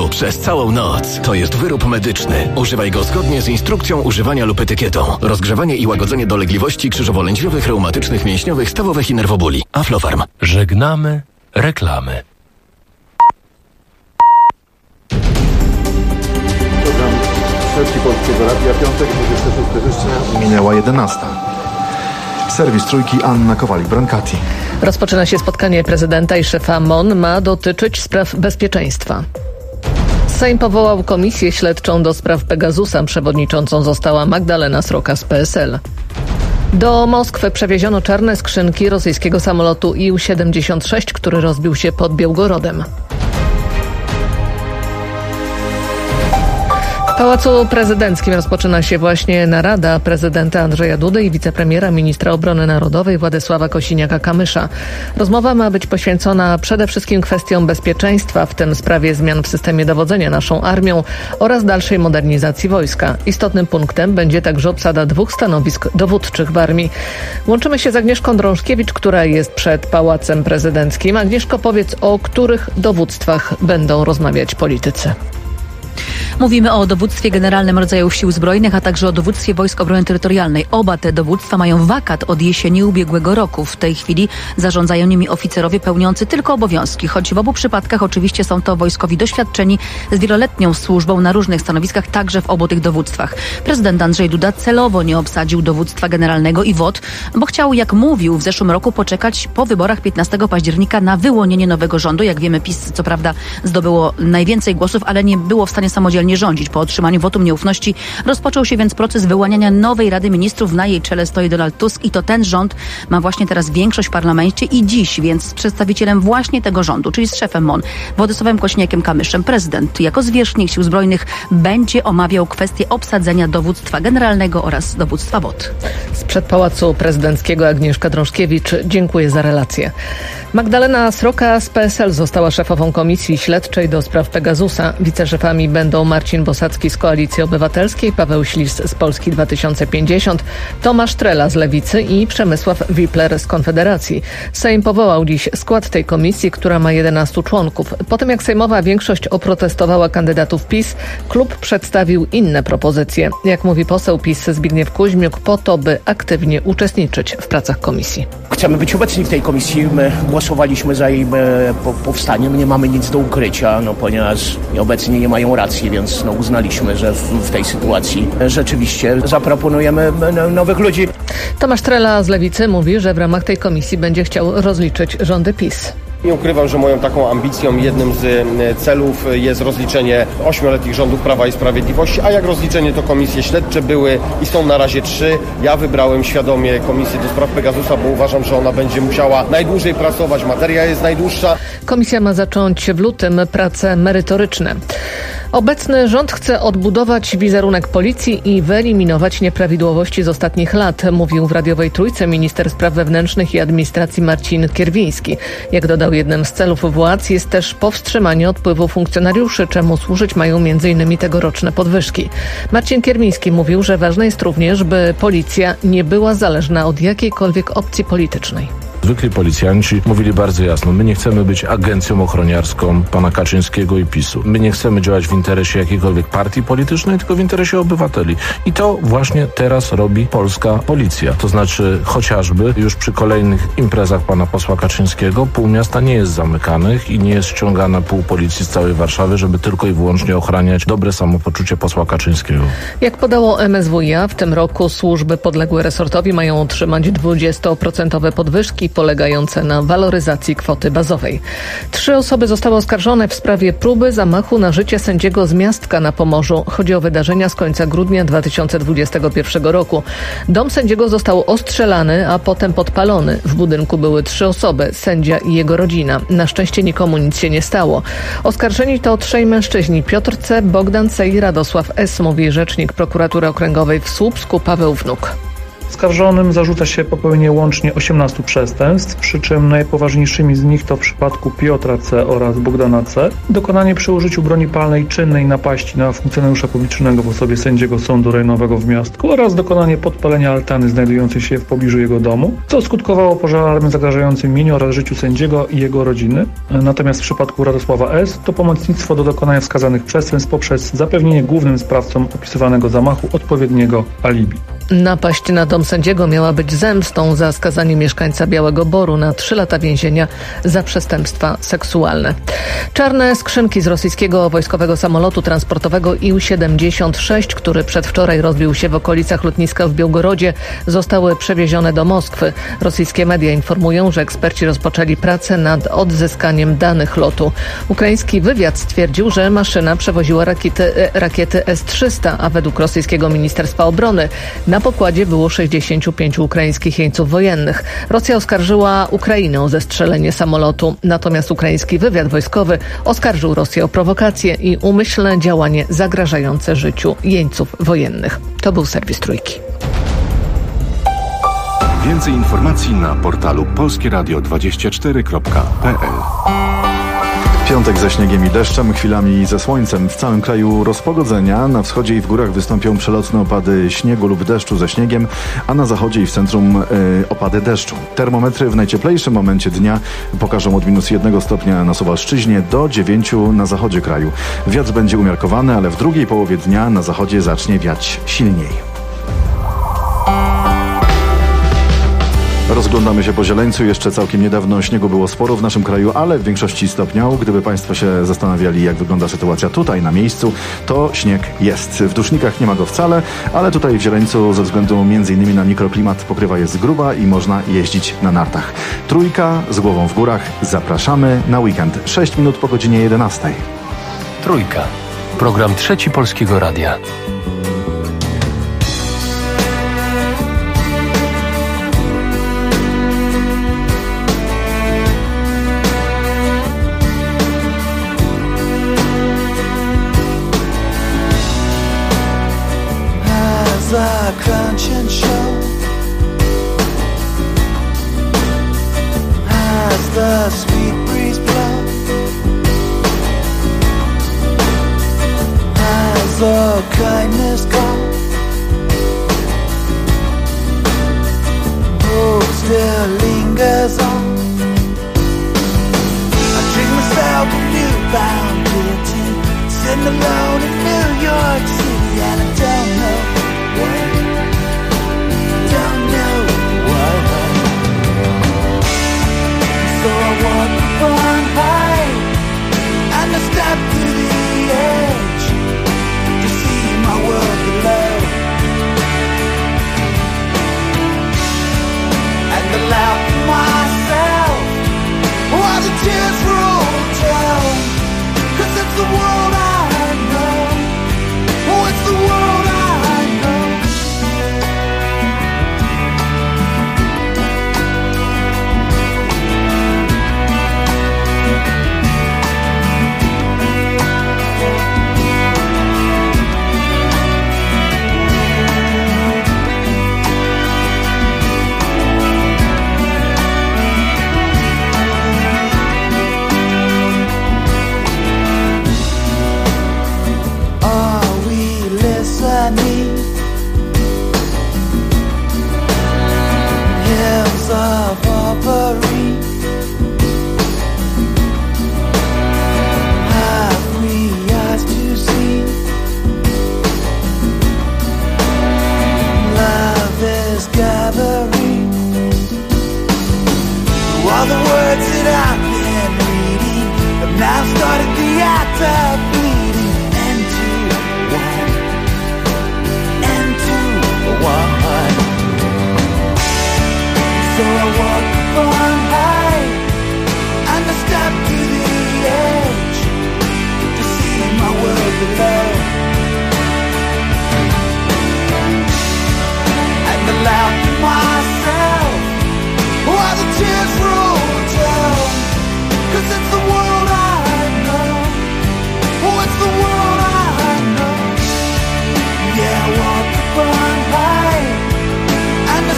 przez całą noc. To jest wyrób medyczny. Używaj go zgodnie z instrukcją używania lub etykietą. Rozgrzewanie i łagodzenie dolegliwości krzyżowo-lędźwiowych, reumatycznych, mięśniowych, stawowych i nerwobóli. Aflofarm. Żegnamy reklamy. Program Trzeci Polskiego Radia, piątek, 26 września. Minęła 11. Serwis Trójki, Anna Kowalik-Brancati. Rozpoczyna się spotkanie prezydenta i szefa MON. Ma dotyczyć spraw bezpieczeństwa. Sejm powołał komisję śledczą do spraw Pegasusa. Przewodniczącą została Magdalena Sroka z PSL. Do Moskwy przewieziono czarne skrzynki rosyjskiego samolotu Ił-76, który rozbił się pod Białgorodem. W Pałacu Prezydenckim rozpoczyna się właśnie narada prezydenta Andrzeja Dudy i wicepremiera ministra obrony narodowej Władysława Kosiniaka-Kamysza. Rozmowa ma być poświęcona przede wszystkim kwestiom bezpieczeństwa, w tym sprawie zmian w systemie dowodzenia naszą armią oraz dalszej modernizacji wojska. Istotnym punktem będzie także obsada 2 stanowisk dowódczych w armii. Łączymy się z Agnieszką Drążkiewicz, która jest przed Pałacem Prezydenckim. Agnieszko, powiedz, o których dowództwach będą rozmawiać politycy? Mówimy o dowództwie generalnym rodzajów sił zbrojnych, a także o dowództwie Wojsk Obrony Terytorialnej. Oba te dowództwa mają wakat od jesieni ubiegłego roku. W tej chwili zarządzają nimi oficerowie pełniący tylko obowiązki, choć w obu przypadkach oczywiście są to wojskowi doświadczeni z wieloletnią służbą na różnych stanowiskach, także w obu tych dowództwach. Prezydent Andrzej Duda celowo nie obsadził dowództwa generalnego i WOT, bo chciał, jak mówił, w zeszłym roku poczekać po wyborach 15 października na wyłonienie nowego rządu. Jak wiemy, PiS co prawda zdobyło najwięcej głosów, ale nie było w stanie samodzielnie rządzić. Po otrzymaniu wotum nieufności rozpoczął się więc proces wyłaniania nowej Rady Ministrów. Na jej czele stoi Donald Tusk i to ten rząd ma właśnie teraz większość w parlamencie i dziś więc z przedstawicielem właśnie tego rządu, czyli z szefem MON, Władysławem Kosiniakiem-Kamyszem, prezydent jako zwierzchnik Sił Zbrojnych będzie omawiał kwestię obsadzenia dowództwa generalnego oraz dowództwa WOT. Sprzed Pałacu Prezydenckiego Agnieszka Drążkiewicz, dziękuję za relację. Magdalena Sroka z PSL została szefową Komisji Śledczej do spraw Pegasusa. Wiceszefami będą Marcin Bosacki z Koalicji Obywatelskiej, Paweł Ślis z Polski 2050, Tomasz Trela z Lewicy i Przemysław Wipler z Konfederacji. Sejm powołał dziś skład tej komisji, która ma 11 członków. Po tym jak sejmowa większość oprotestowała kandydatów PiS, klub przedstawił inne propozycje. Jak mówi poseł PiS Zbigniew Kuźmiuk, po to, by aktywnie uczestniczyć w pracach komisji. Chcemy być obecni w tej komisji. My głosowaliśmy za jej powstaniem. Nie mamy nic do ukrycia, ponieważ obecnie nie mają racji, więc uznaliśmy, że w tej sytuacji rzeczywiście zaproponujemy nowych ludzi. Tomasz Trela z Lewicy mówi, że w ramach tej komisji będzie chciał rozliczyć rządy PiS. Nie ukrywam, że moją taką ambicją, jednym z celów jest rozliczenie 8-letnich rządów Prawa i Sprawiedliwości, a jak rozliczenie to komisje śledcze były i są na razie 3. Ja wybrałem świadomie Komisję do spraw Pegasusa, bo uważam, że ona będzie musiała najdłużej pracować, materia jest najdłuższa. Komisja ma zacząć w lutym prace merytoryczne. Obecny rząd chce odbudować wizerunek policji i wyeliminować nieprawidłowości z ostatnich lat, mówił w radiowej Trójce minister spraw wewnętrznych i administracji Marcin Kierwiński. Jak dodał, jednym z celów władz jest też powstrzymanie odpływu funkcjonariuszy, czemu służyć mają m.in. tegoroczne podwyżki. Marcin Kierwiński mówił, że ważne jest również, by policja nie była zależna od jakiejkolwiek opcji politycznej. Zwykli policjanci mówili bardzo jasno, my nie chcemy być agencją ochroniarską pana Kaczyńskiego i PiS-u. My nie chcemy działać w interesie jakiejkolwiek partii politycznej, tylko w interesie obywateli. I to właśnie teraz robi polska policja. To znaczy chociażby już przy kolejnych imprezach pana posła Kaczyńskiego pół miasta nie jest zamykanych i nie jest ściągane pół policji z całej Warszawy, żeby tylko i wyłącznie ochraniać dobre samopoczucie posła Kaczyńskiego. Jak podało MSWiA, w tym roku służby podległe resortowi mają otrzymać 20% podwyżki polegające na waloryzacji kwoty bazowej. 3 osoby zostały oskarżone w sprawie próby zamachu na życie sędziego z Miastka na Pomorzu. Chodzi o wydarzenia z końca grudnia 2021 roku. Dom sędziego został ostrzelany, a potem podpalony. W budynku były 3 osoby, sędzia i jego rodzina. Na szczęście nikomu nic się nie stało. Oskarżeni to 3 mężczyźni: Piotr C., Bogdan C. i Radosław S., mówi rzecznik prokuratury okręgowej w Słupsku Paweł Wnuk. Oskarżonym zarzuca się popełnienie łącznie 18 przestępstw, przy czym najpoważniejszymi z nich to w przypadku Piotra C. oraz Bogdana C. dokonanie przy użyciu broni palnej czynnej napaści na funkcjonariusza publicznego w osobie sędziego Sądu Rejonowego w Miastku oraz dokonanie podpalenia altany znajdującej się w pobliżu jego domu, co skutkowało pożarem zagrażającym mieniu oraz życiu sędziego i jego rodziny. Natomiast w przypadku Radosława S. to pomocnictwo do dokonania wskazanych przestępstw poprzez zapewnienie głównym sprawcom opisywanego zamachu odpowiedniego alibi. Napaść na dom sędziego miała być zemstą za skazanie mieszkańca Białego Boru na 3 lata więzienia za przestępstwa seksualne. Czarne skrzynki z rosyjskiego wojskowego samolotu transportowego IL-76, który przedwczoraj rozbił się w okolicach lotniska w Białgorodzie, zostały przewiezione do Moskwy. Rosyjskie media informują, że eksperci rozpoczęli pracę nad odzyskaniem danych lotu. Ukraiński wywiad stwierdził, że maszyna przewoziła rakiety S-300, a według rosyjskiego Ministerstwa Obrony na pokładzie było 65 ukraińskich jeńców wojennych. Rosja oskarżyła Ukrainę o zestrzelenie samolotu, natomiast ukraiński wywiad wojskowy oskarżył Rosję o prowokację i umyślne działanie zagrażające życiu jeńców wojennych. To był serwis Trójki. Więcej informacji na portalu polskieradio24.pl. Piątek ze śniegiem i deszczem, chwilami ze słońcem. W całym kraju rozpogodzenia. Na wschodzie i w górach wystąpią przelotne opady śniegu lub deszczu ze śniegiem, a na zachodzie i w centrum opady deszczu. Termometry w najcieplejszym momencie dnia pokażą od -1 stopnia na Suwalszczyźnie do 9 na zachodzie kraju. Wiatr będzie umiarkowany, ale w drugiej połowie dnia na zachodzie zacznie wiać silniej. Rozglądamy się po Zieleńcu. Jeszcze całkiem niedawno śniegu było sporo w naszym kraju, ale w większości stopniał. Gdyby Państwo się zastanawiali, jak wygląda sytuacja tutaj na miejscu, to śnieg jest. W Dusznikach nie ma go wcale, ale tutaj w Zieleńcu ze względu m.in. na mikroklimat pokrywa jest gruba i można jeździć na nartach. Trójka z głową w górach. Zapraszamy na weekend. 6 minut po godzinie 11. Trójka. Program Trzeci Polskiego Radia. The crunch and show as the sweet breeze blows, as the kindness goes, hope still lingers on. I drink myself a newfound pity, sitting alone in New York City, and I don't know so I walk on high and I step to the edge to see my world below, and I laugh at myself while the tears roll down, 'cause it's the world I know. Oh, it's the world I know. Hills of Aubrey, have we eyes to see? Love is gathering. All the words that I've been reading have now started the act of bleeding into one. So I walk on high and I step to the edge to see my world below, and I laugh to myself while the tears roll down, 'cause it's the world I know. Oh, it's the world I know. Yeah, I walk on high and I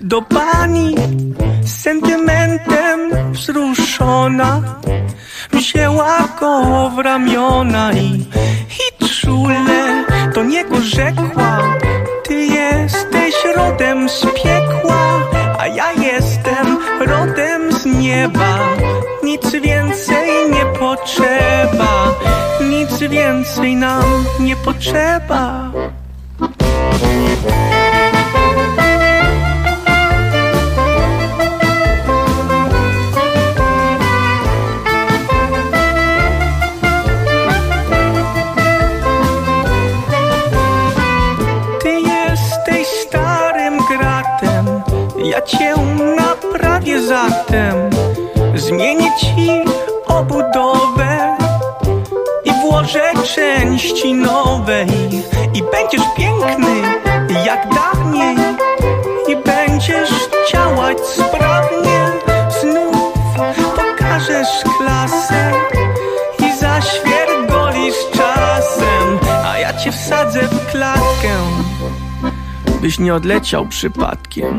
do pani sentymentem wzruszona. Wzięła go w ramiona i czule do niego rzekła: ty jesteś rodem z piekła, a ja jestem rodem z nieba. Nic więcej nie potrzeba, nic więcej nam nie potrzeba. Ja cię naprawię zatem, zmienię ci obudowę i włożę części nowe i będziesz piękny jak dawniej i będziesz działać sprawnie. Znów pokażesz klasę i zaświergolisz czasem, a ja cię wsadzę w klatkę, byś nie odleciał przypadkiem.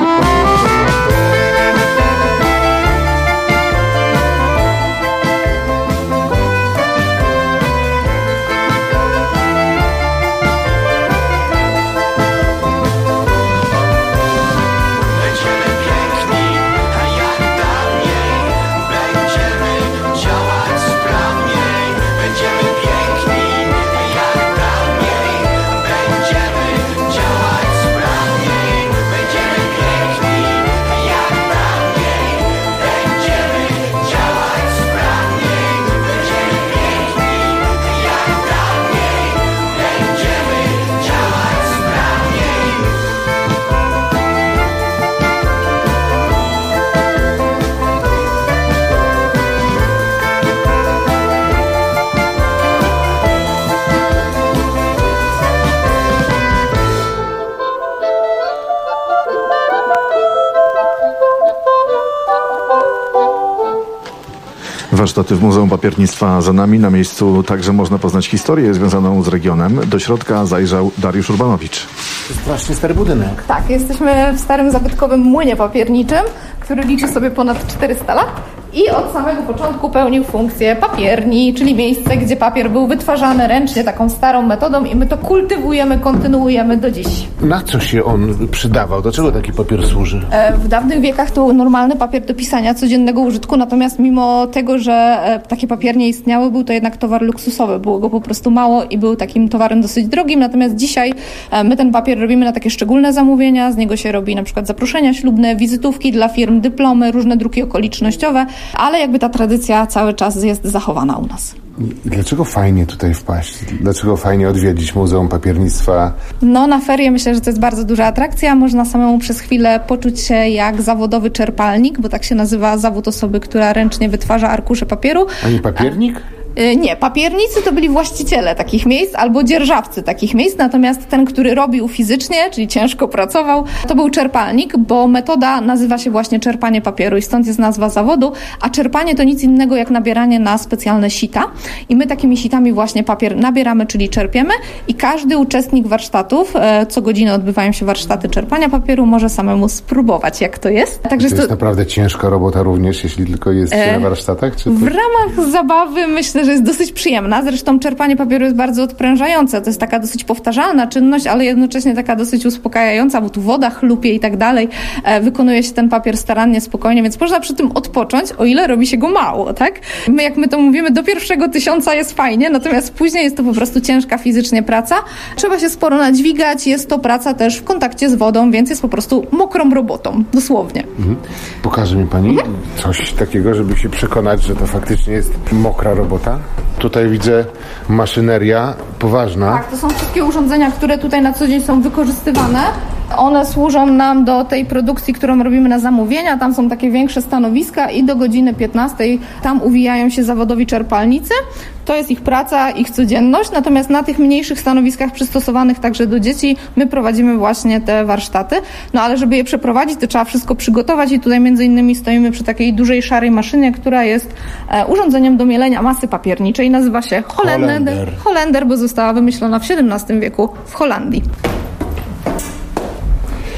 Warsztaty w Muzeum Papiernictwa za nami. Na miejscu także można poznać historię związaną z regionem. Do środka zajrzał Dariusz Urbanowicz. To jest strasznie stary budynek. Tak, jesteśmy w starym zabytkowym młynie papierniczym, który liczy sobie ponad 400 lat i od samego początku pełnił funkcję papierni, czyli miejsce, gdzie papier był wytwarzany ręcznie taką starą metodą i my to kultywujemy, kontynuujemy do dziś. Na co się on przydawał? Do czego taki papier służy? W dawnych wiekach to był normalny papier do pisania codziennego użytku, natomiast mimo tego, że takie papiernie istniały, był to jednak towar luksusowy. Było go po prostu mało i był takim towarem dosyć drogim, natomiast dzisiaj my ten papier robimy na takie szczególne zamówienia, z niego się robi na przykład zaproszenia ślubne, wizytówki dla firm, dyplomy, różne druki okolicznościowe, ale jakby ta tradycja cały czas jest zachowana u nas. Dlaczego fajnie tutaj wpaść? Dlaczego fajnie odwiedzić Muzeum Papiernictwa? No na ferie myślę, że to jest bardzo duża atrakcja. Można samemu przez chwilę poczuć się jak zawodowy czerpalnik, bo tak się nazywa zawód osoby, która ręcznie wytwarza arkusze papieru. A nie papiernik? Nie, papiernicy to byli właściciele takich miejsc albo dzierżawcy takich miejsc, natomiast ten, który robił fizycznie, czyli ciężko pracował, to był czerpalnik, bo metoda nazywa się właśnie czerpanie papieru i stąd jest nazwa zawodu, a czerpanie to nic innego jak nabieranie na specjalne sita i my takimi sitami właśnie papier nabieramy, czyli czerpiemy i każdy uczestnik warsztatów, co godzinę odbywają się warsztaty czerpania papieru, może samemu spróbować, jak to jest. Także to jest naprawdę ciężka robota również, jeśli tylko jest na warsztatach? Czy to... W ramach zabawy myślę, że jest dosyć przyjemna. Zresztą czerpanie papieru jest bardzo odprężające. To jest taka dosyć powtarzalna czynność, ale jednocześnie taka dosyć uspokajająca, bo tu woda chlupie i tak dalej. Wykonuje się ten papier starannie, spokojnie, więc można przy tym odpocząć, o ile robi się go mało, tak? My, jak my to mówimy, do pierwszego 1000 jest fajnie, natomiast później jest to po prostu ciężka fizycznie praca. Trzeba się sporo nadźwigać, jest to praca też w kontakcie z wodą, więc jest po prostu mokrą robotą, dosłownie. Pokaże mi pani coś takiego, żeby się przekonać, że to faktycznie jest mokra robota? Tutaj widzę maszyneria poważna. Tak, to są wszystkie urządzenia, które tutaj na co dzień są wykorzystywane. One służą nam do tej produkcji, którą robimy na zamówienia. Tam są takie większe stanowiska i do godziny 15 tam uwijają się zawodowi czerpalnicy. To jest ich praca, ich codzienność. Natomiast na tych mniejszych stanowiskach przystosowanych także do dzieci my prowadzimy właśnie te warsztaty. No ale żeby je przeprowadzić, to trzeba wszystko przygotować i tutaj między innymi stoimy przy takiej dużej szarej maszynie, która jest urządzeniem do mielenia masy papierniczej. Nazywa się Holender. Holender, bo została wymyślona w XVII wieku w Holandii.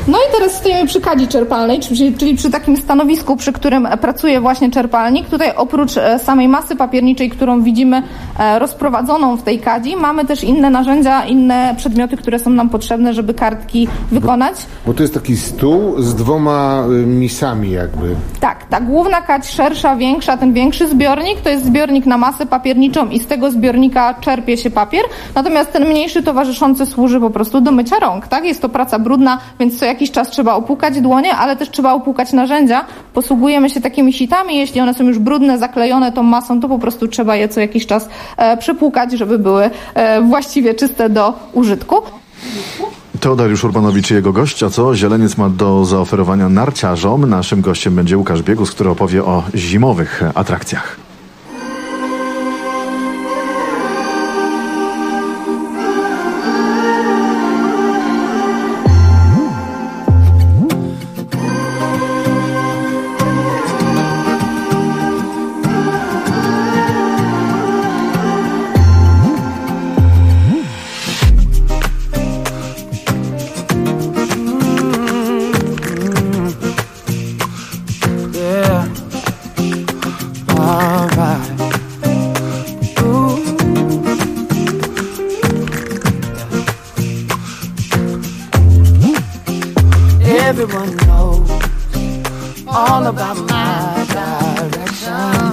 No i teraz stoimy przy kadzi czerpalnej, czyli przy takim stanowisku, przy którym pracuje właśnie czerpalnik. Tutaj oprócz samej masy papierniczej, którą widzimy rozprowadzoną w tej kadzi, mamy też inne narzędzia, inne przedmioty, które są nam potrzebne, żeby kartki wykonać. Bo to jest taki stół z 2 misami jakby. Tak, ta główna kadź szersza, większa, ten większy zbiornik to jest zbiornik na masę papierniczą i z tego zbiornika czerpie się papier, natomiast ten mniejszy towarzyszący służy po prostu do mycia rąk, tak? Jest to praca brudna, więc co jakiś czas trzeba opłukać dłonie, ale też trzeba opłukać narzędzia. Posługujemy się takimi sitami, jeśli one są już brudne, zaklejone tą masą, to po prostu trzeba je co jakiś czas przepłukać, żeby były właściwie czyste do użytku. Teodariusz Urbanowicz i jego gość, a co Zieleniec ma do zaoferowania narciarzom? Naszym gościem będzie Łukasz Biegus, który opowie o zimowych atrakcjach. Everyone knows all about my direction,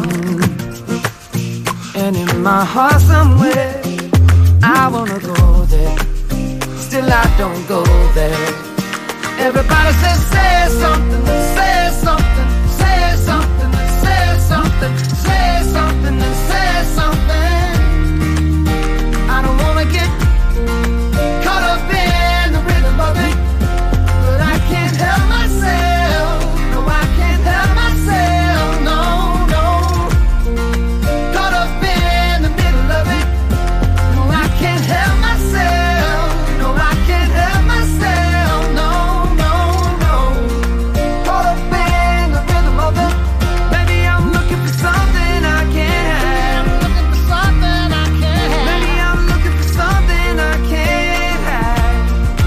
and in my heart somewhere I wanna go there, still I don't go there. Everybody says say something, say something, say something, say something, say something, and say something. I don't wanna get caught up in the rhythm of it, but I can't help myself. No, I can't help myself. No, no. Caught up in the middle of it. No, I can't help myself. No, I can't help myself. No, no, no. Caught up in the rhythm of it. Maybe I'm looking for something I can't have. Looking for something I can't have. Maybe I'm looking for something I can't have.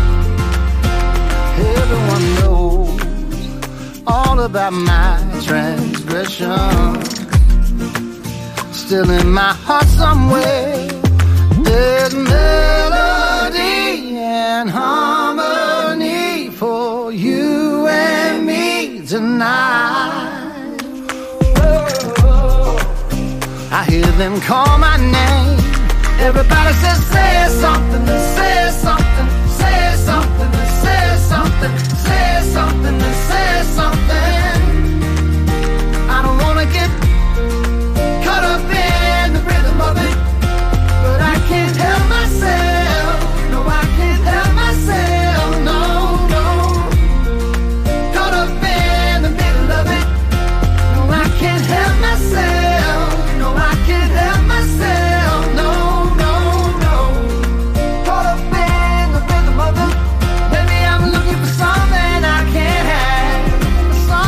Everyone knows all about my transgression. Still in my heart somewhere there's melody and harmony for you and me tonight. I hear them call my name. Everybody says say something, say something, say something, say something, say something, say something. I don't wanna get caught up in the rhythm of it, but I can't help myself. No, I can't help myself. No, no. Caught up in the middle of it. No, I can't help myself. No, I can't help myself. No, no, no. Caught up in the rhythm of it. Maybe I'm looking for something I can't have.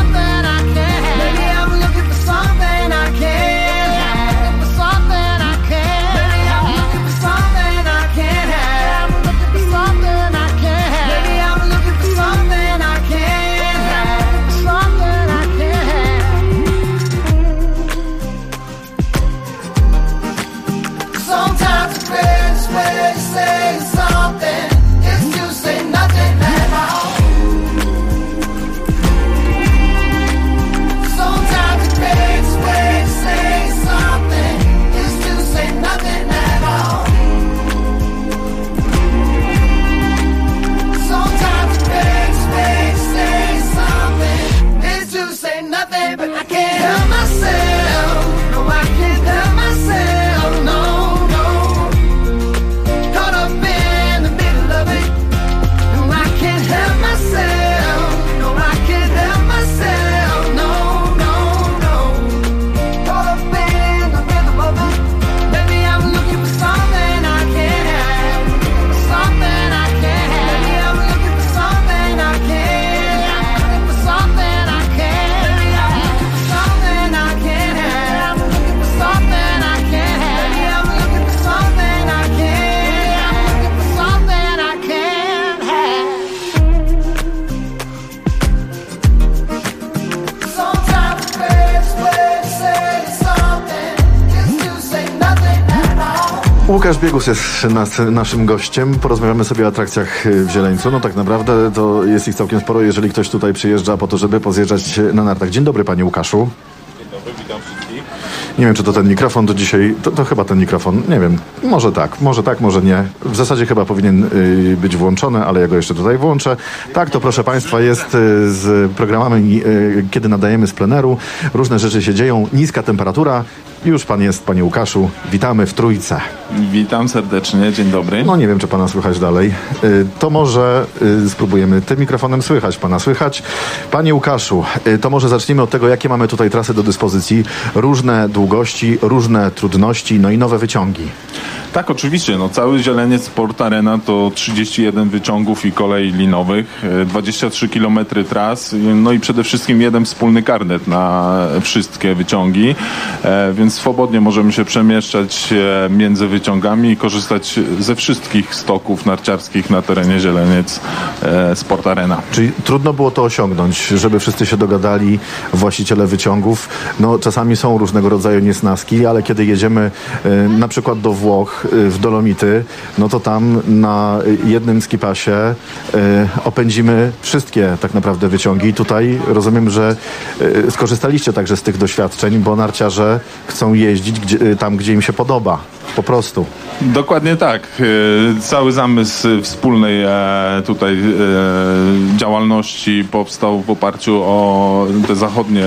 Łukasz Biegus jest naszym gościem. Porozmawiamy sobie o atrakcjach w Zieleńcu. No tak naprawdę to jest ich całkiem sporo, jeżeli ktoś tutaj przyjeżdża po to, żeby pozjeżdżać na nartach. Dzień dobry, panie Łukaszu. Dzień dobry, witam wszystkich. Nie wiem, czy to ten mikrofon to dzisiaj... To chyba ten mikrofon. Nie wiem. Może tak, może nie. W zasadzie chyba powinien być włączony, ale ja go jeszcze tutaj włączę. Tak, to proszę państwa jest z programami, kiedy nadajemy z pleneru. Różne rzeczy się dzieją. Niska temperatura. Już pan jest, panie Łukaszu. Witamy w Trójce. Witam serdecznie, dzień dobry. No nie wiem, czy pana słychać dalej. To może spróbujemy. Tym mikrofonem słychać pana, słychać. Panie Łukaszu, to może zacznijmy od tego, jakie mamy tutaj trasy do dyspozycji. Różne długości, różne trudności, no i nowe wyciągi. Tak, oczywiście. No, cały Zieleniec Sport Arena to 31 wyciągów i kolei linowych, 23 km tras, no i przede wszystkim jeden wspólny karnet na wszystkie wyciągi, więc swobodnie możemy się przemieszczać między wyciągami i korzystać ze wszystkich stoków narciarskich na terenie Zieleniec Sport Arena. Czyli trudno było to osiągnąć, żeby wszyscy się dogadali, właściciele wyciągów. No czasami są różnego rodzaju niesnaski, ale kiedy jedziemy na przykład do Włoch, w Dolomity, no to tam na jednym skipasie opędzimy wszystkie tak naprawdę wyciągi. Tutaj rozumiem, że skorzystaliście także z tych doświadczeń, bo narciarze chcą jeździć tam, gdzie im się podoba. Po prostu. Dokładnie tak. Cały zamysł wspólnej tutaj działalności powstał w oparciu o te zachodnie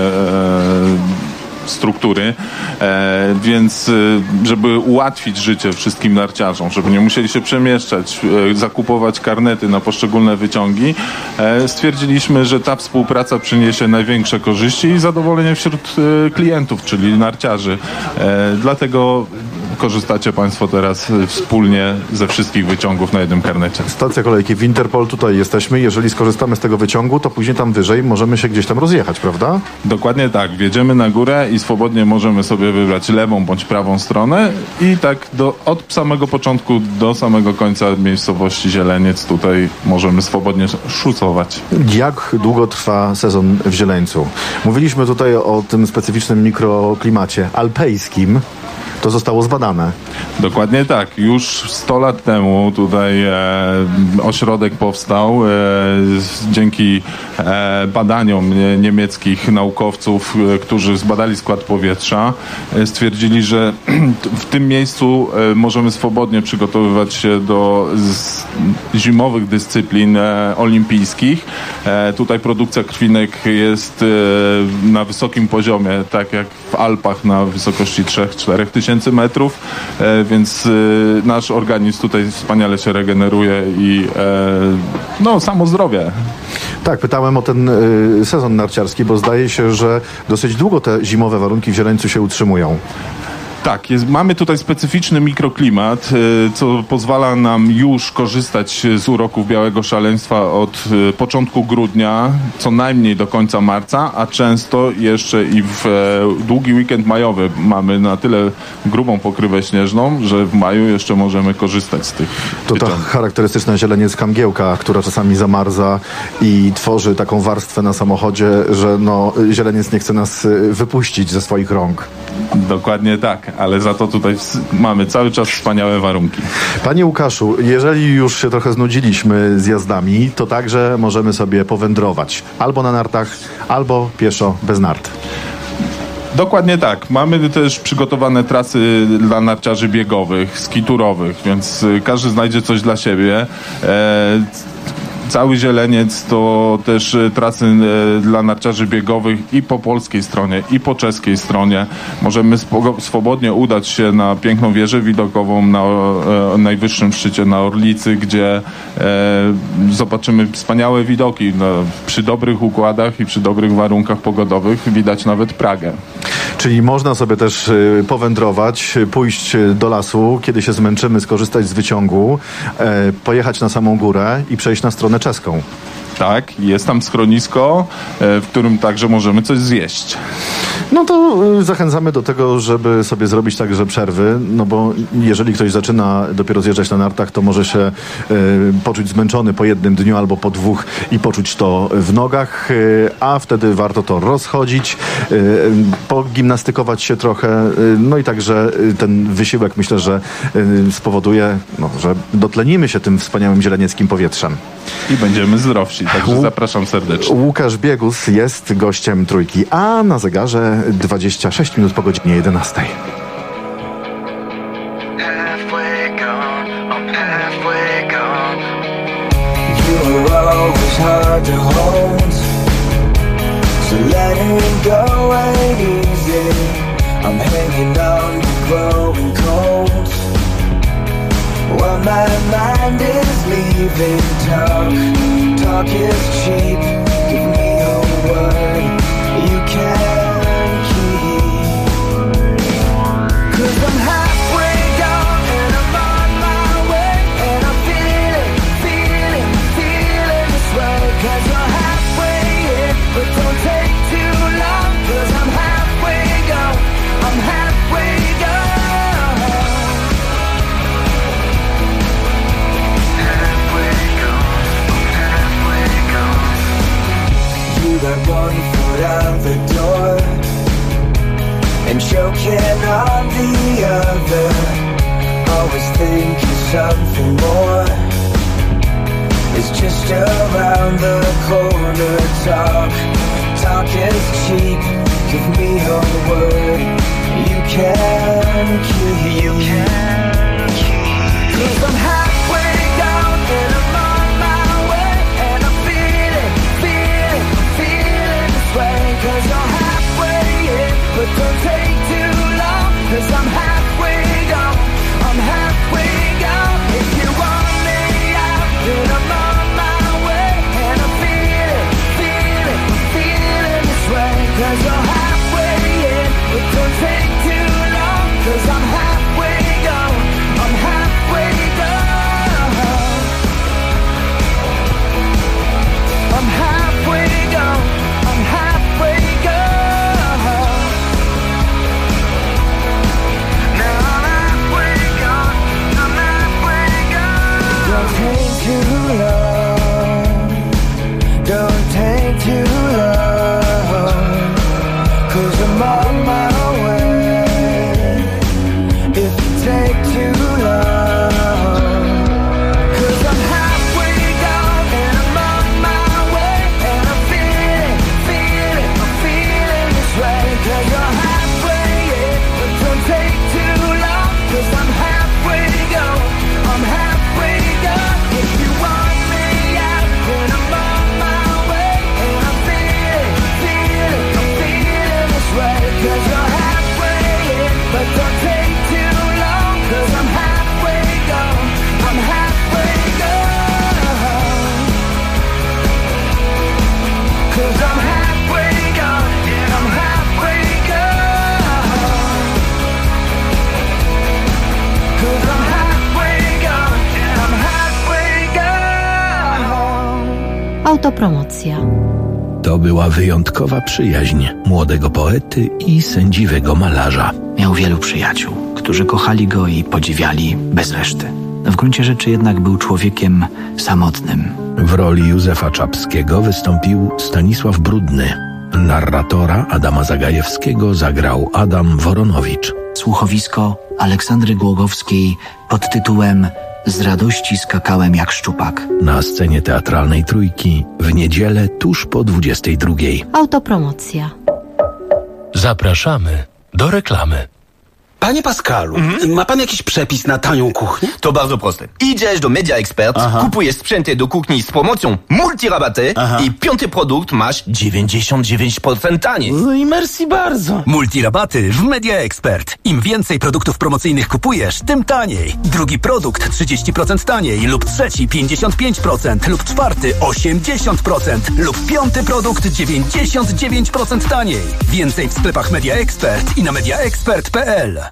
struktury, więc żeby ułatwić życie wszystkim narciarzom, żeby nie musieli się przemieszczać, zakupować karnety na poszczególne wyciągi, stwierdziliśmy, że ta współpraca przyniesie największe korzyści i zadowolenie wśród klientów, czyli narciarzy. Dlatego korzystacie państwo teraz wspólnie ze wszystkich wyciągów na jednym karnecie. Stacja kolejki Winterpol, tutaj jesteśmy. Jeżeli skorzystamy z tego wyciągu, to później tam wyżej możemy się gdzieś tam rozjechać, prawda? Dokładnie tak. Wjedziemy na górę i swobodnie możemy sobie wybrać lewą bądź prawą stronę i tak od samego początku do samego końca miejscowości Zieleniec tutaj możemy swobodnie szucować. Jak długo trwa sezon w Zieleńcu? Mówiliśmy tutaj o tym specyficznym mikroklimacie alpejskim. To zostało zbadane. Dokładnie tak. Już 100 lat temu tutaj ośrodek powstał dzięki badaniom niemieckich naukowców, którzy zbadali skład powietrza. Stwierdzili, że w tym miejscu możemy swobodnie przygotowywać się do zimowych dyscyplin olimpijskich. Tutaj produkcja krwinek jest na wysokim poziomie, tak jak w Alpach na wysokości 3-4 tysięcy metrów, więc nasz organizm tutaj wspaniale się regeneruje i samo zdrowie. Tak, pytałem o ten sezon narciarski, bo zdaje się, że dosyć długo te zimowe warunki w Zieleńcu się utrzymują. Tak, mamy tutaj specyficzny mikroklimat, co pozwala nam już korzystać z uroków białego szaleństwa od początku grudnia, co najmniej do końca marca, a często jeszcze i w długi weekend majowy mamy na tyle grubą pokrywę śnieżną, że w maju jeszcze możemy korzystać z tych wyciągów. To ta charakterystyczna zieleniecka mgiełka, która czasami zamarza i tworzy taką warstwę na samochodzie, że zieleniec nie chce nas wypuścić ze swoich rąk. Dokładnie tak, ale za to tutaj mamy cały czas wspaniałe warunki. Panie Łukaszu, jeżeli już się trochę znudziliśmy z jazdami, to także możemy sobie powędrować. Albo na nartach, albo pieszo bez nart. Dokładnie tak. Mamy też przygotowane trasy dla narciarzy biegowych, skiturowych, więc każdy znajdzie coś dla siebie. Cały Zieleniec to też trasy dla narciarzy biegowych i po polskiej stronie, i po czeskiej stronie. Możemy swobodnie udać się na piękną wieżę widokową na najwyższym szczycie na Orlicy, gdzie zobaczymy wspaniałe widoki. Przy dobrych układach i przy dobrych warunkach pogodowych widać nawet Pragę. Czyli można sobie też powędrować, pójść do lasu, kiedy się zmęczymy, skorzystać z wyciągu, pojechać na samą górę i przejść na stronę czeską. Tak, jest tam schronisko, w którym także możemy coś zjeść. No to zachęcamy do tego, żeby sobie zrobić także przerwy, no bo jeżeli ktoś zaczyna dopiero zjeżdżać na nartach, to może się poczuć zmęczony po jednym dniu albo po dwóch i poczuć to w nogach, a wtedy warto to rozchodzić, pogimnastykować się trochę, no i także ten wysiłek myślę, że spowoduje, że dotlenimy się tym wspaniałym zielenieckim powietrzem. I będziemy zdrowsi, także zapraszam serdecznie. Łukasz Biegus jest gościem Trójki, a na zegarze 26 minut po godzinie 11. While my mind is leaving talk is cheap. Give me a word you can keep. 'Cause I'm halfway gone and I'm on my way, and I'm feeling this way. 'Cause you're halfway in, but don't take too long. 'Cause I'm halfway gone, I'm halfway gone. Got one foot out the door and choking on the other. Always thinking something more is just around the corner. Talk is cheap. Give me a word you can keep. 'Cause I'm halfway gone and I'm on my way, and I'm feeling this way. 'Cause you're halfway in, but don't take too long. 'Cause I'm halfway gone, I'm halfway gone. If you want me out, then I'm on my way, and I'm feeling this way. 'Cause you're halfway in, but don't take too long. 'Cause I'm halfway gone, I'm halfway gone. I'm halfway gone, I'm halfway gone. Now I'm halfway gone, I'm halfway gone. Don't take too long, don't take too long. 'Cause I'm on my way, if you take too long. 'Cause I'm halfway gone and I'm on my way, and I'm feeling this way. 'Cause you're halfway in, but don't take too long. 'Cause I'm halfway gone, I'm halfway gone. If you want me out, then I'm on my way, and I'm feeling this way. 'Cause you're halfway in, but don't take too long. 'Cause I'm halfway gone, I'm halfway gone. 'Cause I'm halfway gone, and I'm halfway gone. 'Cause I'm halfway gone, and I'm halfway gone. Autopromocja. To była wyjątkowa przyjaźń młodego poety i sędziwego malarza. Miał wielu przyjaciół, którzy kochali go i podziwiali bez reszty. W gruncie rzeczy jednak był człowiekiem samotnym. W roli Józefa Czapskiego wystąpił Stanisław Brudny. Narratora Adama Zagajewskiego zagrał Adam Woronowicz. Słuchowisko Aleksandry Głogowskiej pod tytułem Z radości skakałem jak szczupak. Na scenie teatralnej Trójki w niedzielę tuż po 22:00. Autopromocja. Zapraszamy do reklamy. Panie Pascalu, ma pan jakiś przepis na tanią kuchnię? To bardzo proste. Idziesz do Media Expert, kupujesz sprzęty do kuchni z promocją multirabaty i piąty produkt masz 99% taniej. No i merci bardzo. Multirabaty w Media Expert. Im więcej produktów promocyjnych kupujesz, tym taniej. Drugi produkt 30% taniej lub trzeci 55% lub czwarty 80% lub piąty produkt 99% taniej. Więcej w sklepach Media Expert i na mediaexpert.pl.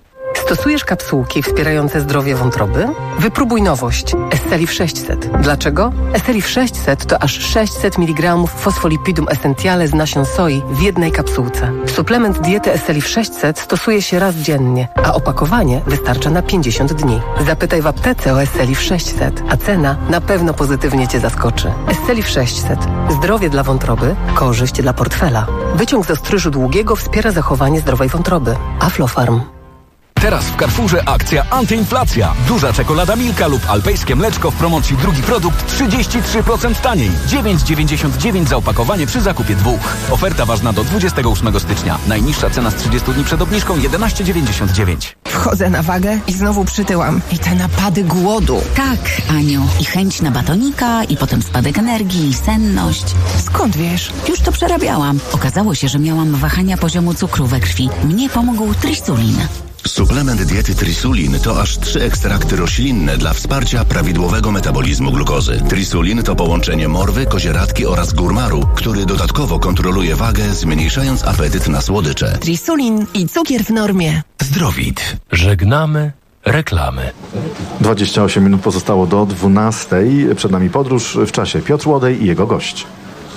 Stosujesz kapsułki wspierające zdrowie wątroby? Wypróbuj nowość Esselif 600. Dlaczego? Esselif 600 to aż 600 mg fosfolipidum essentiale z nasion soi w jednej kapsułce. Suplement diety Esselif 600 stosuje się raz dziennie, a opakowanie wystarcza na 50 dni. Zapytaj w aptece o Esselif 600, a cena na pewno pozytywnie Cię zaskoczy. Esselif 600. Zdrowie dla wątroby, korzyść dla portfela. Wyciąg z ostryżu długiego wspiera zachowanie zdrowej wątroby. Aflofarm. Teraz w Carrefourze akcja antyinflacja. Duża czekolada Milka lub alpejskie mleczko w promocji drugi produkt 33% taniej. 9,99 za opakowanie przy zakupie 2. Oferta ważna do 28 stycznia. Najniższa cena z 30 dni przed obniżką 11,99. Wchodzę na wagę i znowu przytyłam. I te napady głodu. Tak, Aniu. I chęć na batonika, i potem spadek energii, i senność. Skąd wiesz? Już to przerabiałam. Okazało się, że miałam wahania poziomu cukru we krwi. Mnie pomógł Trisulin. Suplement diety Trisulin to aż 3 ekstrakty roślinne dla wsparcia prawidłowego metabolizmu glukozy. Trisulin to połączenie morwy, kozieradki oraz górmaru, który dodatkowo kontroluje wagę, zmniejszając apetyt na słodycze. Trisulin i cukier w normie. Zdrowit. Żegnamy reklamy. 28 minut pozostało do 12. Przed nami podróż w czasie. Piotr Łodej i jego gość.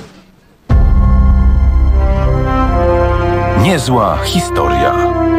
Niezła historia.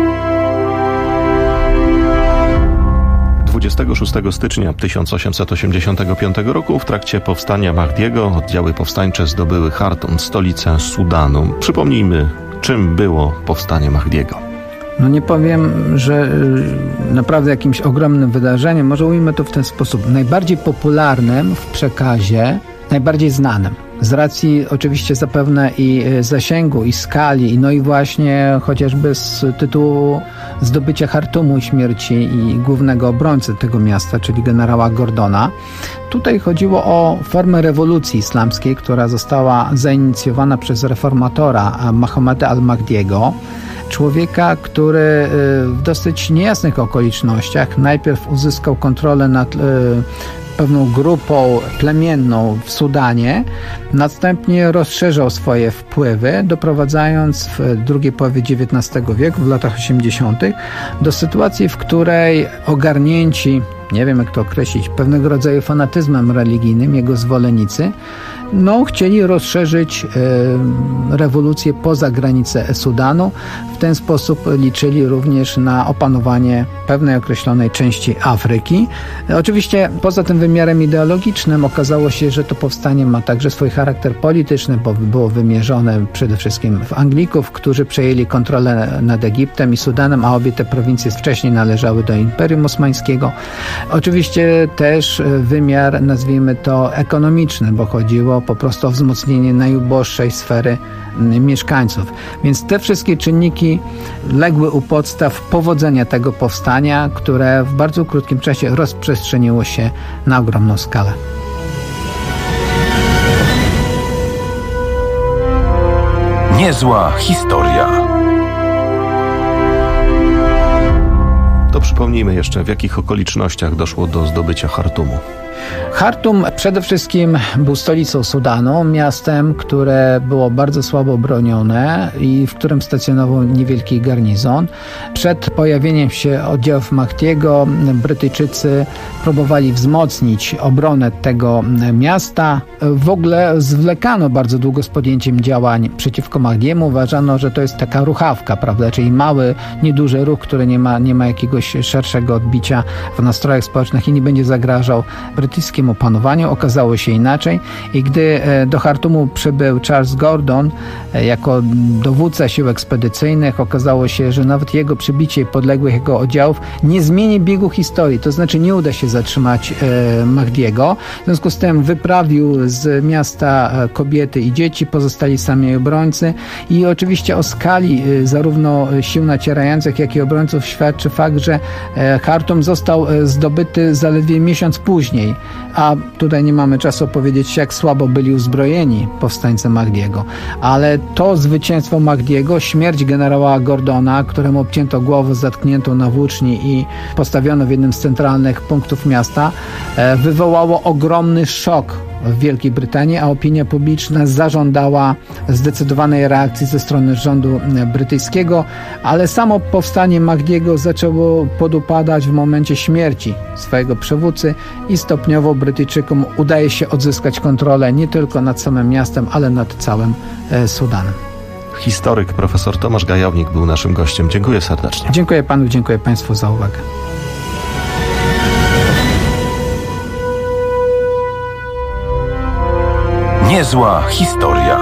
26 stycznia 1885 roku w trakcie powstania Mahdiego oddziały powstańcze zdobyły Chartum, stolicę Sudanu. Przypomnijmy, czym było powstanie Mahdiego. No nie powiem, że naprawdę jakimś ogromnym wydarzeniem. Może ujmę to w ten sposób. Najbardziej popularnym w przekazie, najbardziej znanym. Z racji oczywiście zapewne i zasięgu, i skali, no i właśnie chociażby z tytułu zdobycia Chartumu i śmierci i głównego obrońcy tego miasta, czyli generała Gordona. Tutaj chodziło o formę rewolucji islamskiej, która została zainicjowana przez reformatora Mahomeda al-Mahdiego, człowieka, który w dosyć niejasnych okolicznościach najpierw uzyskał kontrolę nad pewną grupą plemienną w Sudanie, następnie rozszerzał swoje wpływy, doprowadzając w drugiej połowie XIX wieku, w latach 80. do sytuacji, w której ogarnięci, nie wiem jak to określić, pewnego rodzaju fanatyzmem religijnym, jego zwolennicy, chcieli rozszerzyć rewolucję poza granice Sudanu. W ten sposób liczyli również na opanowanie pewnej określonej części Afryki. Oczywiście poza tym wymiarem ideologicznym okazało się, że to powstanie ma także swój charakter polityczny, bo było wymierzone przede wszystkim w Anglików, którzy przejęli kontrolę nad Egiptem i Sudanem, a obie te prowincje wcześniej należały do Imperium Osmańskiego. Oczywiście też wymiar, nazwijmy to, ekonomiczny, bo chodziło po prostu o wzmocnienie najuboższej sfery mieszkańców. Więc te wszystkie czynniki legły u podstaw powodzenia tego powstania, które w bardzo krótkim czasie rozprzestrzeniło się na ogromną skalę. Niezła historia. To przypomnijmy jeszcze, w jakich okolicznościach doszło do zdobycia Chartumu. Chartum przede wszystkim był stolicą Sudanu, miastem, które było bardzo słabo bronione i w którym stacjonował niewielki garnizon. Przed pojawieniem się oddziałów Mahdiego Brytyjczycy próbowali wzmocnić obronę tego miasta. W ogóle zwlekano bardzo długo z podjęciem działań przeciwko Mahdiemu. Uważano, że to jest taka ruchawka, prawda, czyli mały, nieduży ruch, który nie ma jakiegoś szerszego odbicia w nastrojach społecznych i nie będzie zagrażał brytyjskiemu panowaniu. Okazało się inaczej i gdy do Chartumu przybył Charles Gordon jako dowódca sił ekspedycyjnych, okazało się, że nawet jego przybicie i podległych jego oddziałów nie zmieni biegu historii, to znaczy nie uda się zatrzymać Mahdiego. W związku z tym wyprawił z miasta kobiety i dzieci, pozostali sami obrońcy i oczywiście o skali zarówno sił nacierających, jak i obrońców świadczy fakt, że Chartum został zdobyty zaledwie miesiąc później, a tutaj nie mamy czasu opowiedzieć, jak słabo byli uzbrojeni powstańcy Mahdiego. Ale to zwycięstwo Mahdiego, śmierć generała Gordona, któremu obcięto głowę zatkniętą na włóczni i postawiono w jednym z centralnych punktów miasta, wywołało ogromny szok w Wielkiej Brytanii, a opinia publiczna zażądała zdecydowanej reakcji ze strony rządu brytyjskiego, ale samo powstanie Mahdiego zaczęło podupadać w momencie śmierci swojego przywódcy i stopniowo Brytyjczykom udaje się odzyskać kontrolę nie tylko nad samym miastem, ale nad całym Sudanem. Historyk profesor Tomasz Gajownik był naszym gościem. Dziękuję serdecznie. Dziękuję panu, dziękuję państwu za uwagę. Niezła historia.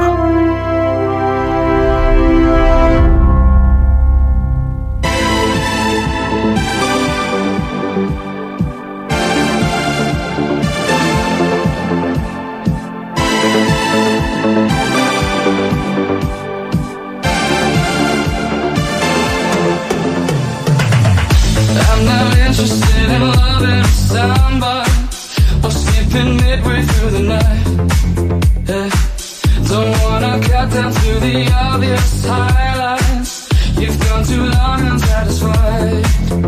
I'm not interested in loving somebody or sleeping midway through the night. Yeah. Don't wanna cut down to the obvious highlights. You've gone too long unsatisfied.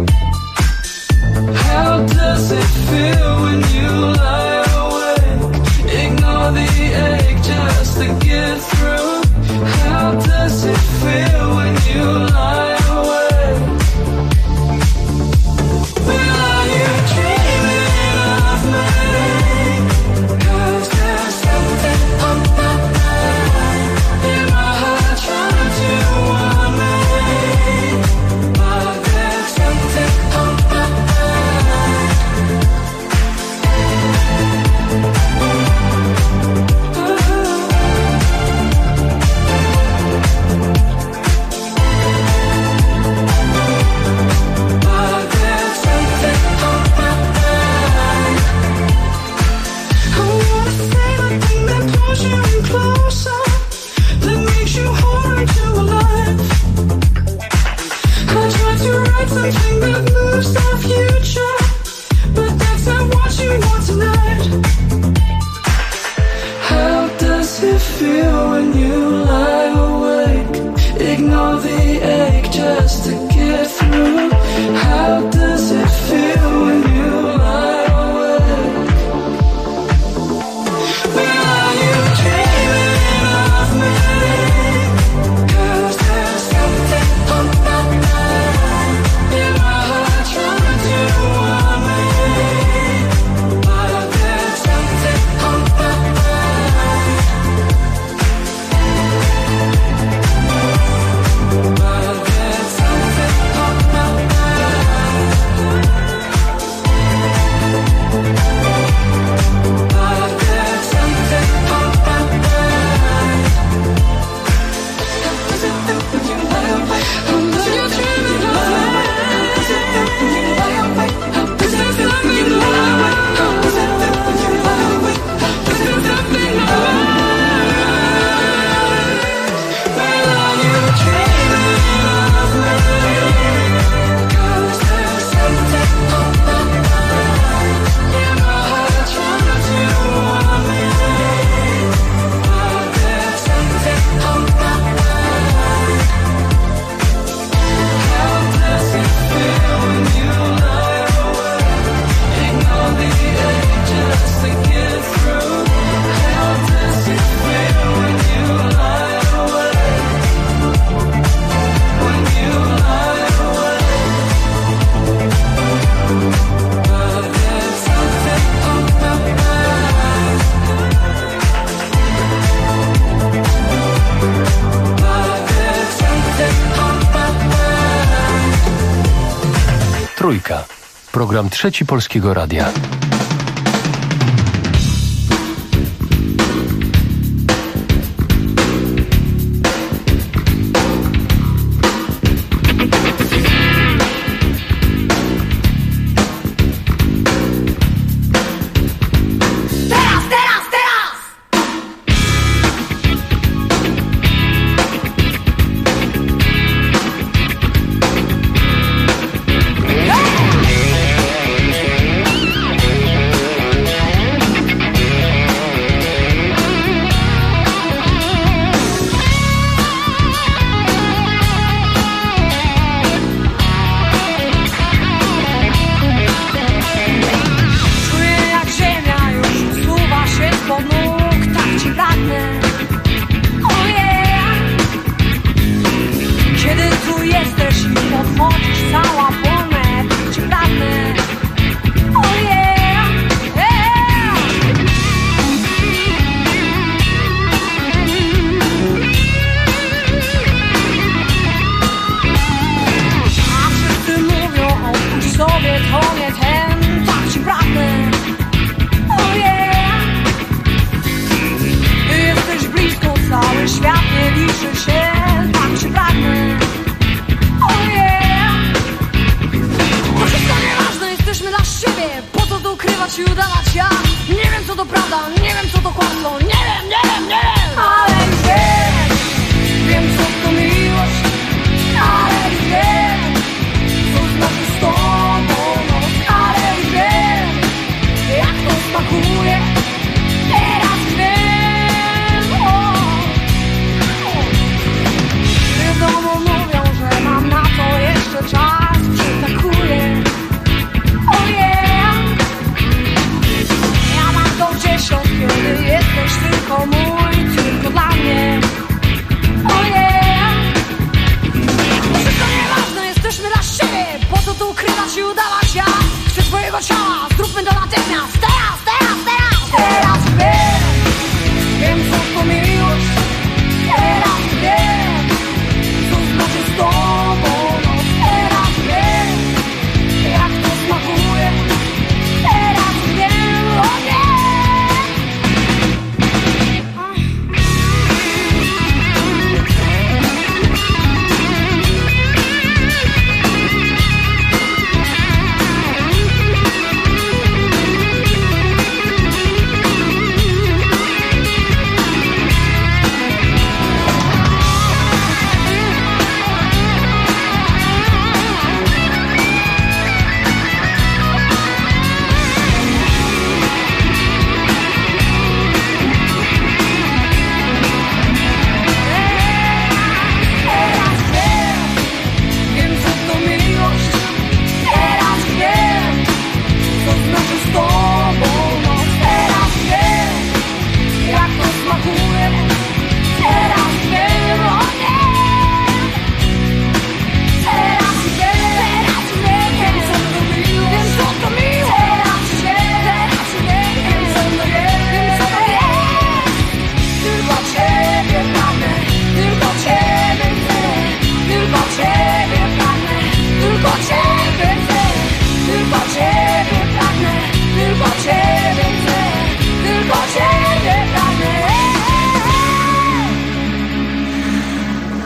How does it feel when you lie awake? Ignore the ache just to get through. How does it feel when you lie awake? Well, are you dreaming of me? 'Cause there's something on my mind. In my heart trying to warn me. But there's something on my mind. But there's something on my mind. I wanna say the thing that pulls you in closer, that makes you hard to alive. I try to write something that moves our future, but that's not what you want tonight. How does it feel when you lie awake? Ignore the ache just to get through. How does it feel when you lie awake? Well, are you dreaming of me? 'Cause there's something on my mind. In my heart trying to warn me. But there's something on my mind. But there's something on my mind. But there's something on my mind. How does it feel when you lie awake? How does it feel when you lie awake? How does it feel when you lie awake? How does it feel when you lie awake? How does it feel when you lie awake? Well, are you dreaming of me? 'Cause there's something on my mind. In my heart trying to warn me. But there's something on my mind. How does it feel when you lie awake? Ignore the ache just to get through. How does it feel when you lie awake? When you lie awake. But there's something on my mind. But there's something on my mind. Trójka. Program Trzeci Polskiego Radia. Hey!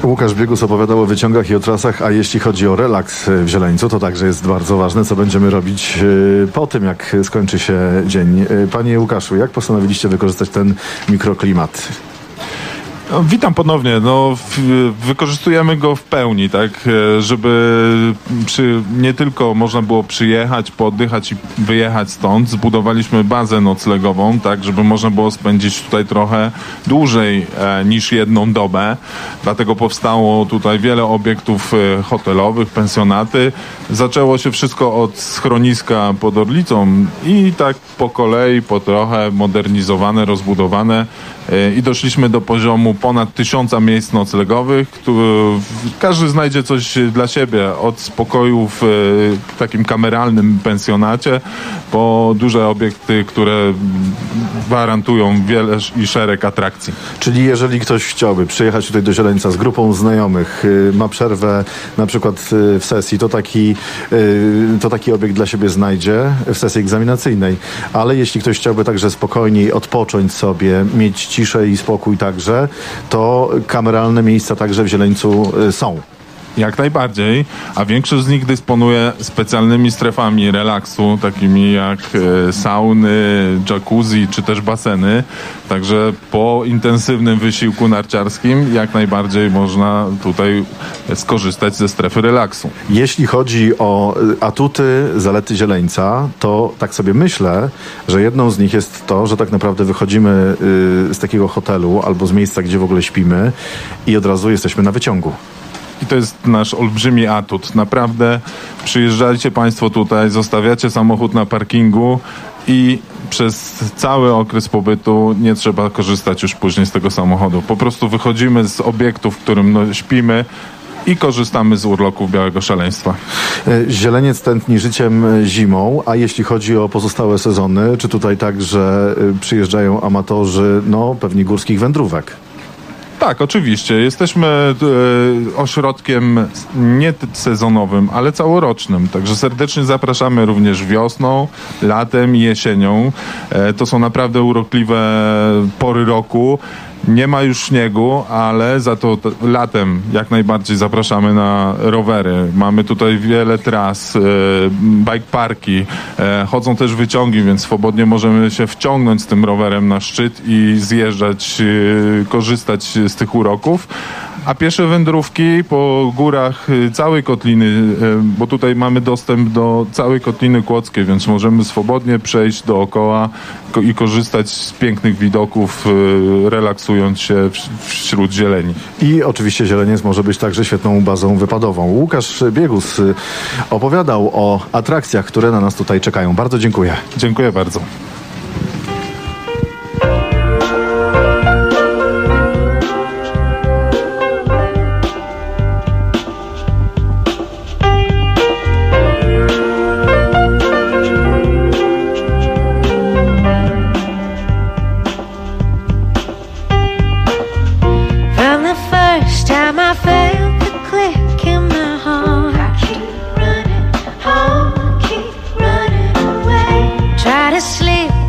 Łukasz Biegus opowiadał o wyciągach i o trasach, a jeśli chodzi o relaks w Zieleńcu, to także jest bardzo ważne, co będziemy robić po tym, jak skończy się dzień. Panie Łukaszu, jak postanowiliście wykorzystać ten mikroklimat? Witam ponownie. Wykorzystujemy go w pełni, tak, żeby nie tylko można było przyjechać, pooddychać i wyjechać stąd. Zbudowaliśmy bazę noclegową, tak, żeby można było spędzić tutaj trochę dłużej niż jedną dobę. Dlatego powstało tutaj wiele obiektów hotelowych, pensjonaty. Zaczęło się wszystko od schroniska pod Orlicą i tak po kolei, po trochę modernizowane, rozbudowane i doszliśmy do poziomu ponad 1000 miejsc noclegowych. Każdy znajdzie coś dla siebie, od spokoju w takim kameralnym pensjonacie po duże obiekty, które gwarantują wiele i szereg atrakcji. Czyli jeżeli ktoś chciałby przyjechać tutaj do Zieleńca z grupą znajomych, ma przerwę na przykład w sesji, to taki obiekt dla siebie znajdzie w sesji egzaminacyjnej. Ale jeśli ktoś chciałby także spokojniej odpocząć sobie, mieć ciszę i spokój także, to kameralne miejsca także w Zieleńcu są. Jak najbardziej, a większość z nich dysponuje specjalnymi strefami relaksu, takimi jak sauny, jacuzzi czy też baseny. Także po intensywnym wysiłku narciarskim jak najbardziej można tutaj skorzystać ze strefy relaksu. Jeśli chodzi o atuty, zalety Zieleńca, to tak sobie myślę, że jedną z nich jest to, że tak naprawdę wychodzimy z takiego hotelu albo z miejsca, gdzie w ogóle śpimy i od razu jesteśmy na wyciągu. I to jest nasz olbrzymi atut. Naprawdę przyjeżdżajcie Państwo tutaj, zostawiacie samochód na parkingu i przez cały okres pobytu nie trzeba korzystać już później z tego samochodu. Po prostu wychodzimy z obiektu, w którym śpimy i korzystamy z urloków Białego Szaleństwa. Zieleniec tętni życiem zimą, a jeśli chodzi o pozostałe sezony, czy tutaj także przyjeżdżają amatorzy, pewnie górskich wędrówek? Tak, oczywiście. Jesteśmy ośrodkiem nie sezonowym, ale całorocznym. Także serdecznie zapraszamy również wiosną, latem i jesienią. To są naprawdę urokliwe pory roku. Nie ma już śniegu, ale za to latem jak najbardziej zapraszamy na rowery. Mamy tutaj wiele tras, bike parki, chodzą też wyciągi, więc swobodnie możemy się wciągnąć z tym rowerem na szczyt i zjeżdżać, korzystać z tych uroków. A piesze wędrówki po górach całej kotliny, bo tutaj mamy dostęp do całej Kotliny Kłodzkiej, więc możemy swobodnie przejść dookoła i korzystać z pięknych widoków, relaksując się wśród zieleni. I oczywiście Zieleniec może być także świetną bazą wypadową. Łukasz Biegus opowiadał o atrakcjach, które na nas tutaj czekają. Bardzo dziękuję. Dziękuję bardzo. Try to slip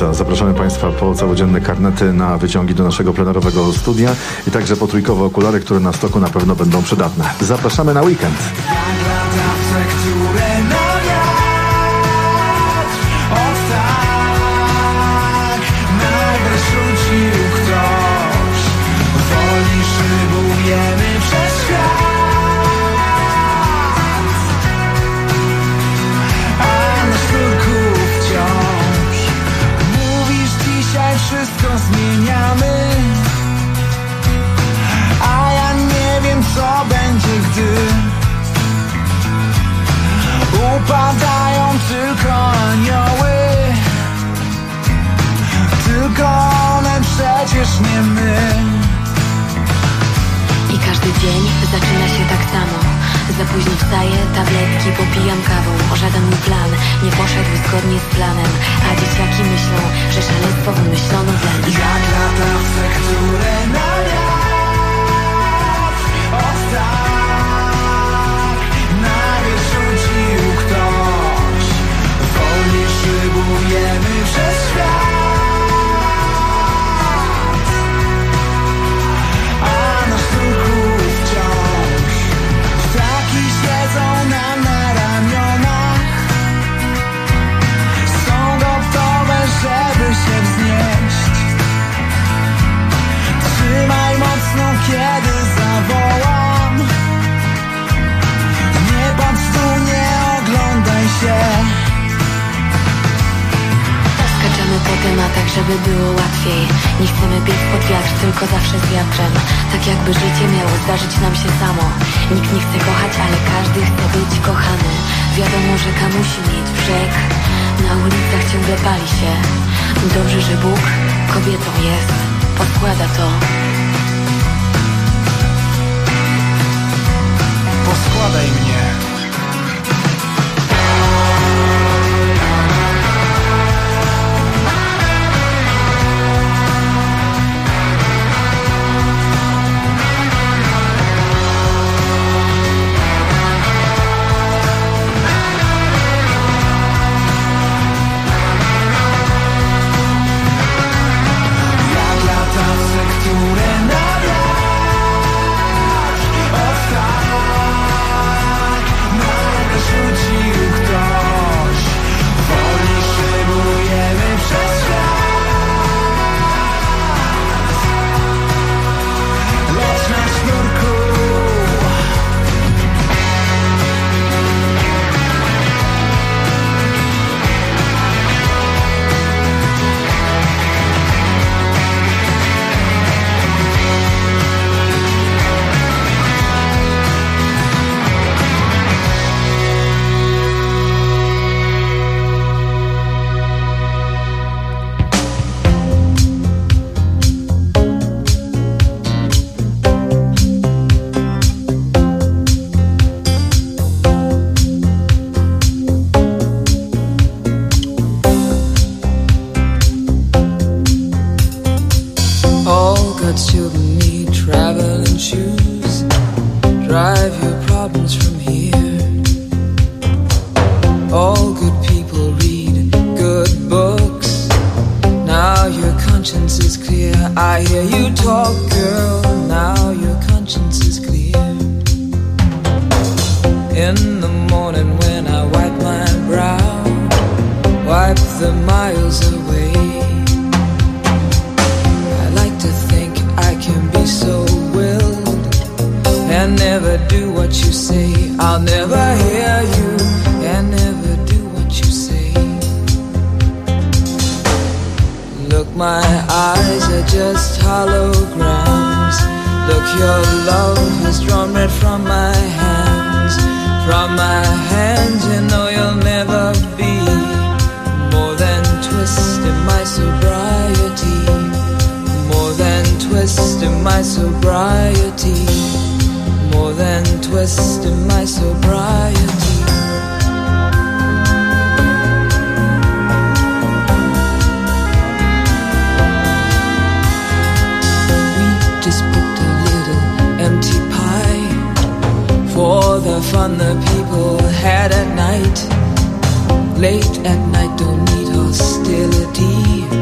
Słońca. Zapraszamy Państwa po całodzienne karnety na wyciągi do naszego plenerowego studia i także po trójkowe okulary, które na stoku na pewno będą przydatne. Zapraszamy na weekend. Wszystko zmieniamy, a ja nie wiem, co będzie, gdy upadają tylko anioły. Tylko one, przecież nie my. I każdy dzień zaczyna się tak samo. Za późno wstaję, tabletki popijam kawą. O żaden mój plan nie poszedł zgodnie z planem. A dzieciaki myślą, że szaleństwo wymyślono dla nich. Jak latawce, które na wiatr od tak nagle rzucił ktoś. Wolniej szybujemy przez świat, a nasz ruch wciąż. Ptaki siedzą nam na ramionach, są gotowe, żeby się wznieść. Trzymaj mocno, kiedy zawołam. Nie patrz tu, nie oglądaj się. Skaczemy po tematach, żeby było łatwiej. Nie chcemy biec pod wiatr, tylko zawsze z wiatrem. Tak jakby życie miało zdarzyć nam się samo. Nikt nie chce kochać, ale każdy chce być kochany. Wiadomo, rzeka musi mieć brzeg. Na ulicach ciągle pali się. Dobrze, że Bóg kobietą jest. Podkłada to. Poskładaj mnie. Late at night, don't need hostility.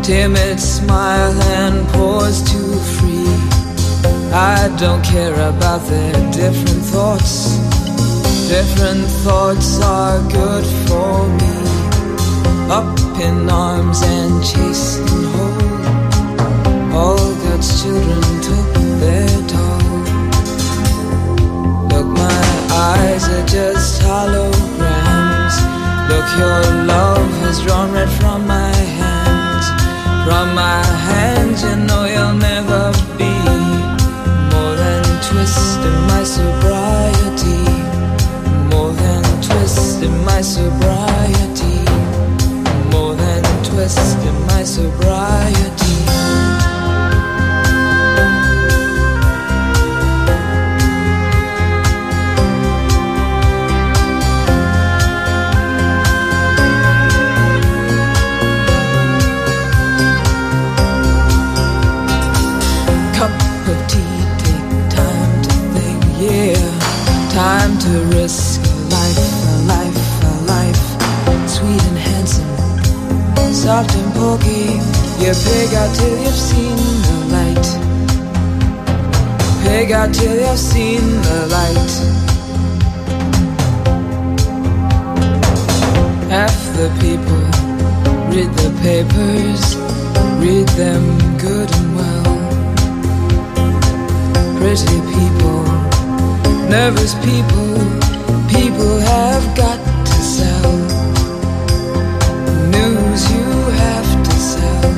timid smile and pause to free. I don't care about their different thoughts. Different thoughts are good for me. Up in arms and chastened whole. All God's children took their toll. Look, my eyes are just holograms. Look, your love has drawn red from my hands. From my hands, you know you'll never be more than twist in my sobriety. More than twist in my sobriety. More than twist in my sobriety. Time to risk a life, sweet and handsome, soft and pokey. You pig out till you've seen the light. Pig out till you've seen the light. Half the people read the papers, read them good and well. Pretty people, nervous people, people have got to sell. News you have to sell.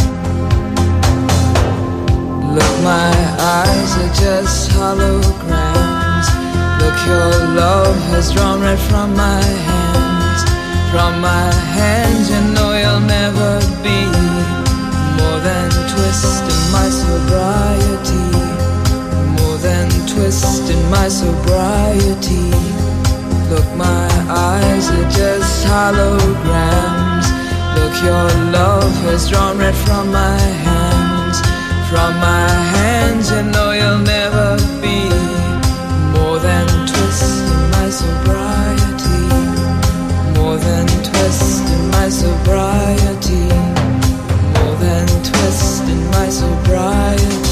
Look, my eyes are just holograms. Look, your love has drawn red from my hands. From my hands, you know you'll never be more than twist in my sobriety. Than twist in my sobriety. Look, my eyes are just holograms. Look, your love has drawn red from my hands. From my hands, you know you'll never be more than twist in my sobriety. More than twist in my sobriety. More than twist in my sobriety.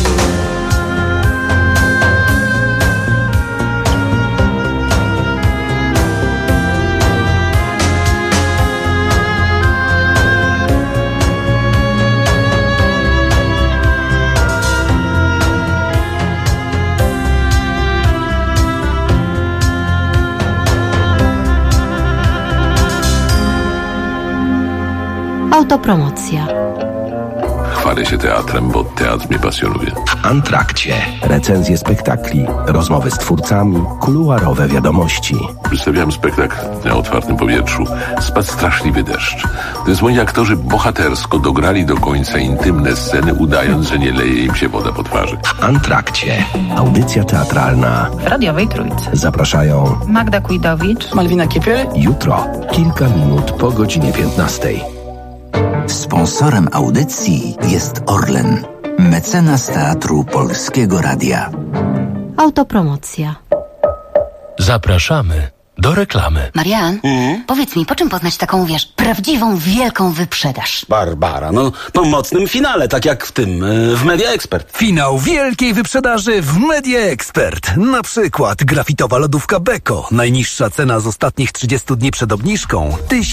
Autopromocja. Chwalę się teatrem, bo teatr mnie pasjonuje. W Antrakcie recenzje spektakli, rozmowy z twórcami, kuluarowe wiadomości. Przedstawiałem spektakl na otwartym powietrzu. Spadł straszliwy deszcz. Złoni aktorzy bohatersko dograli do końca intymne sceny, udając, że nie leje im się woda po twarzy. W Antrakcie audycja teatralna w Radiowej Trójce. Zapraszają Magda Kujdowicz, Malwina Kiepiel. Jutro, kilka minut po godzinie 15. Sponsorem audycji jest Orlen, mecenas Teatru Polskiego Radia. Autopromocja. Zapraszamy do reklamy. Marian, powiedz mi, po czym poznać taką, wiesz, prawdziwą, wielką wyprzedaż? Barbara, no po mocnym finale, tak jak w tym, w Media Expert. Finał wielkiej wyprzedaży w Media Expert. Na przykład grafitowa lodówka Beko. Najniższa cena z ostatnich 30 dni przed obniżką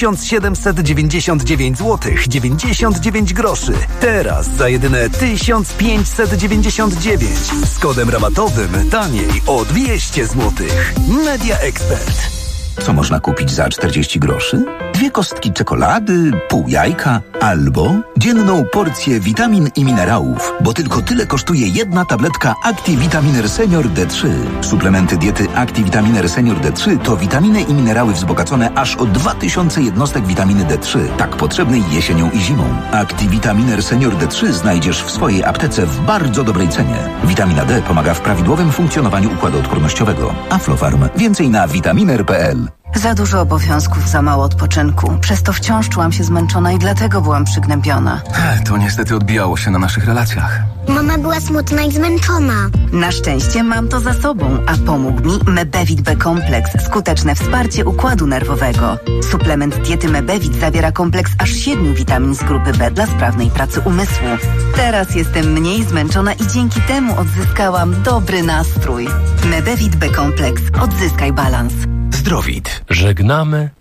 1799 zł 99 groszy. Teraz za jedyne 1599. Z kodem rabatowym taniej o 200 zł. Media Expert. Co można kupić za 40 groszy? 2 kostki czekolady, pół jajka albo dzienną porcję witamin i minerałów, bo tylko tyle kosztuje jedna tabletka ActiVitaminer Senior D3. Suplementy diety ActiVitaminer Senior D3 to witaminy i minerały wzbogacone aż o 2000 jednostek witaminy D3, tak potrzebnej jesienią i zimą. ActiVitaminer Senior D3 znajdziesz w swojej aptece w bardzo dobrej cenie. Witamina D pomaga w prawidłowym funkcjonowaniu układu odpornościowego. Aflofarm. Więcej na vitaminer.pl. Za dużo obowiązków, za mało odpoczynku. Przez to wciąż czułam się zmęczona i dlatego byłam przygnębiona. To niestety odbijało się na naszych relacjach. Mama była smutna i zmęczona. Na szczęście mam to za sobą, a pomógł mi Mebevit B-kompleks. Skuteczne wsparcie układu nerwowego. Suplement diety Mebevit zawiera kompleks aż 7 witamin z grupy B dla sprawnej pracy umysłu. Teraz jestem mniej zmęczona i dzięki temu odzyskałam dobry nastrój. Mebevit B-kompleks. Odzyskaj balans. Zdrowit. Żegnamy